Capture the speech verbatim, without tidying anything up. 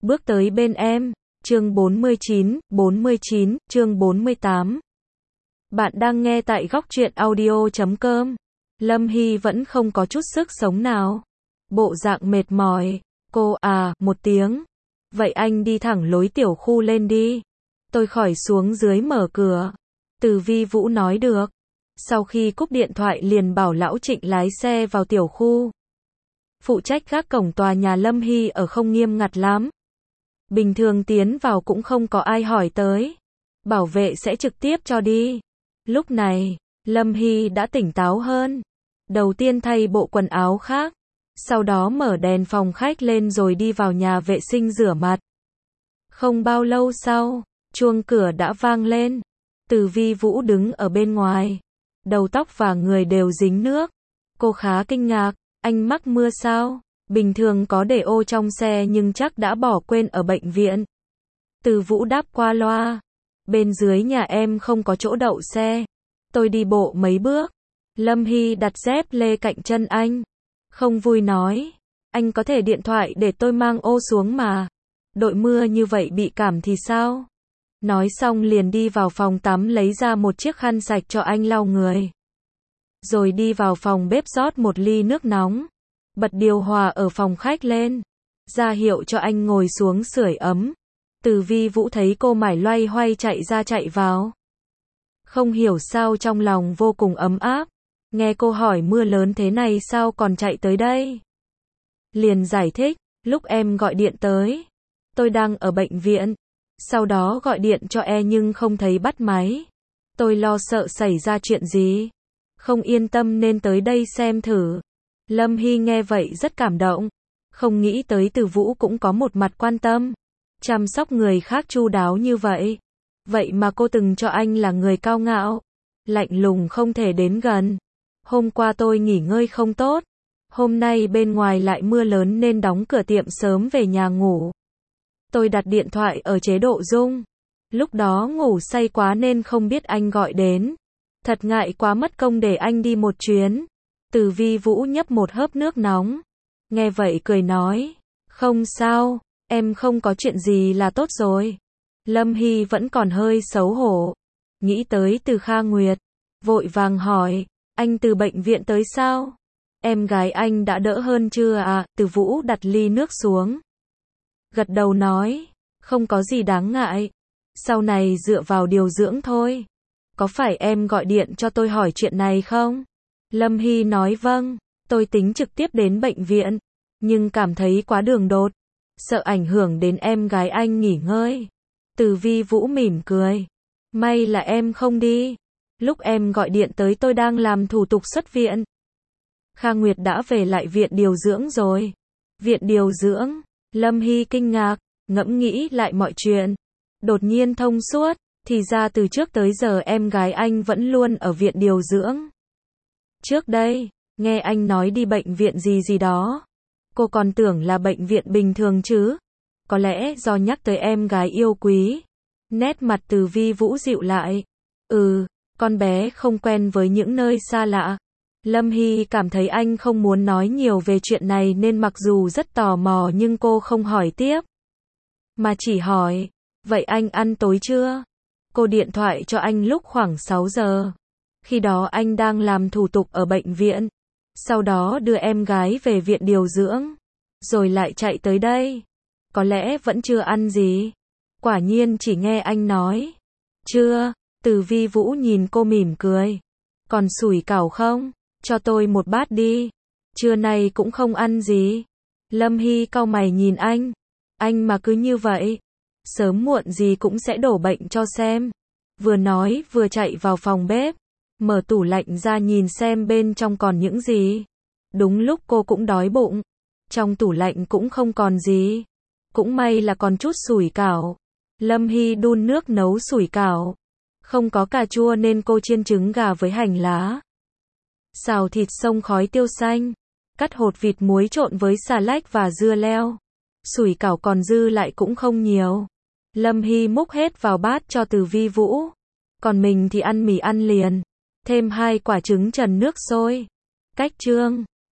bước tới bên em. Chương bốn mươi chín, bốn mươi chín, chương bốn mươi tám. Bạn đang nghe tại góc truyện audio chấm com. Lâm Hy vẫn không có chút sức sống nào. Bộ dạng mệt mỏi. Cô à, một tiếng. Vậy anh đi thẳng lối tiểu khu lên đi. Tôi khỏi xuống dưới mở cửa. Từ Vi Vũ nói được. Sau khi cúp điện thoại liền bảo lão Trịnh lái xe vào tiểu khu. Phụ trách gác cổng tòa nhà Lâm Hy ở không nghiêm ngặt lắm. Bình thường tiến vào cũng không có ai hỏi tới. Bảo vệ sẽ trực tiếp cho đi. Lúc này, Lâm Hy đã tỉnh táo hơn. Đầu tiên thay bộ quần áo khác. Sau đó mở đèn phòng khách lên rồi đi vào nhà vệ sinh rửa mặt. Không bao lâu sau, chuông cửa đã vang lên. Từ Vi Vũ đứng ở bên ngoài. Đầu tóc và người đều dính nước. Cô khá kinh ngạc. Anh mắc mưa sao? Bình thường có để ô trong xe nhưng chắc đã bỏ quên ở bệnh viện. Từ Vũ đáp qua loa. Bên dưới nhà em không có chỗ đậu xe. Tôi đi bộ mấy bước. Lâm Hy đặt dép lê cạnh chân anh. Không vui nói. Anh có thể điện thoại để tôi mang ô xuống mà. Đội mưa như vậy bị cảm thì sao? Nói xong liền đi vào phòng tắm lấy ra một chiếc khăn sạch cho anh lau người. Rồi đi vào phòng bếp rót một ly nước nóng. Bật điều hòa ở phòng khách lên. Ra hiệu cho anh ngồi xuống sưởi ấm. Từ Vi Vũ thấy cô mải loay hoay chạy ra chạy vào. Không hiểu sao trong lòng vô cùng ấm áp. Nghe cô hỏi mưa lớn thế này sao còn chạy tới đây. Liền giải thích, lúc em gọi điện tới. Tôi đang ở bệnh viện. Sau đó gọi điện cho e nhưng không thấy bắt máy. Tôi lo sợ xảy ra chuyện gì. Không yên tâm nên tới đây xem thử. Lâm Hy nghe vậy rất cảm động. Không nghĩ tới Từ Vũ cũng có một mặt quan tâm. Chăm sóc người khác chu đáo như vậy. Vậy mà cô từng cho anh là người cao ngạo. Lạnh lùng không thể đến gần. Hôm qua tôi nghỉ ngơi không tốt. Hôm nay bên ngoài lại mưa lớn nên đóng cửa tiệm sớm về nhà ngủ. Tôi đặt điện thoại ở chế độ rung. Lúc đó ngủ say quá nên không biết anh gọi đến. Thật ngại quá mất công để anh đi một chuyến. Từ Vi Vũ nhấp một hớp nước nóng. Nghe vậy cười nói. Không sao, em không có chuyện gì là tốt rồi. Lâm Hy vẫn còn hơi xấu hổ. Nghĩ tới Từ Kha Nguyệt. Vội vàng hỏi. Anh từ bệnh viện tới sao? Em gái anh đã đỡ hơn chưa à? Từ Vũ đặt ly nước xuống. Gật đầu nói. Không có gì đáng ngại. Sau này dựa vào điều dưỡng thôi. Có phải em gọi điện cho tôi hỏi chuyện này không? Lâm Hy nói vâng. Tôi tính trực tiếp đến bệnh viện. Nhưng cảm thấy quá đường đột. Sợ ảnh hưởng đến em gái anh nghỉ ngơi. Từ Vi Vũ mỉm cười. May là em không đi. Lúc em gọi điện tới tôi đang làm thủ tục xuất viện. Kha Nguyệt đã về lại viện điều dưỡng rồi. Viện điều dưỡng. Lâm Hy kinh ngạc. Ngẫm nghĩ lại mọi chuyện. Đột nhiên thông suốt. Thì ra từ trước tới giờ em gái anh vẫn luôn ở viện điều dưỡng. Trước đây, nghe anh nói đi bệnh viện gì gì đó. Cô còn tưởng là bệnh viện bình thường chứ. Có lẽ do nhắc tới em gái yêu quý. Nét mặt Từ Vi Vũ dịu lại. Ừ, con bé không quen với những nơi xa lạ. Lâm Hy cảm thấy anh không muốn nói nhiều về chuyện này nên mặc dù rất tò mò nhưng cô không hỏi tiếp. Mà chỉ hỏi, vậy anh ăn tối chưa? Cô điện thoại cho anh lúc khoảng sáu giờ. Khi đó anh đang làm thủ tục ở bệnh viện. Sau đó đưa em gái về viện điều dưỡng. Rồi lại chạy tới đây. Có lẽ vẫn chưa ăn gì. Quả nhiên chỉ nghe anh nói. Chưa, Từ Vi Vũ nhìn cô mỉm cười. Còn sủi cảo không? Cho tôi một bát đi. Trưa nay cũng không ăn gì. Lâm Hy cau mày nhìn anh. Anh mà cứ như vậy. Sớm muộn gì cũng sẽ đổ bệnh cho xem. Vừa nói vừa chạy vào phòng bếp. Mở tủ lạnh ra nhìn xem bên trong còn những gì. Đúng lúc cô cũng đói bụng. Trong tủ lạnh cũng không còn gì. Cũng may là còn chút sủi cảo. Lâm Hy đun nước nấu sủi cảo. Không có cà chua nên cô chiên trứng gà với hành lá. Xào thịt xông khói tiêu xanh. Cắt hột vịt muối trộn với xà lách và dưa leo. Sủi cảo còn dư lại cũng không nhiều. Lâm Hy múc hết vào bát cho Từ Vi Vũ. Còn mình thì ăn mì ăn liền. Thêm hai quả trứng trần nước sôi. Cách chương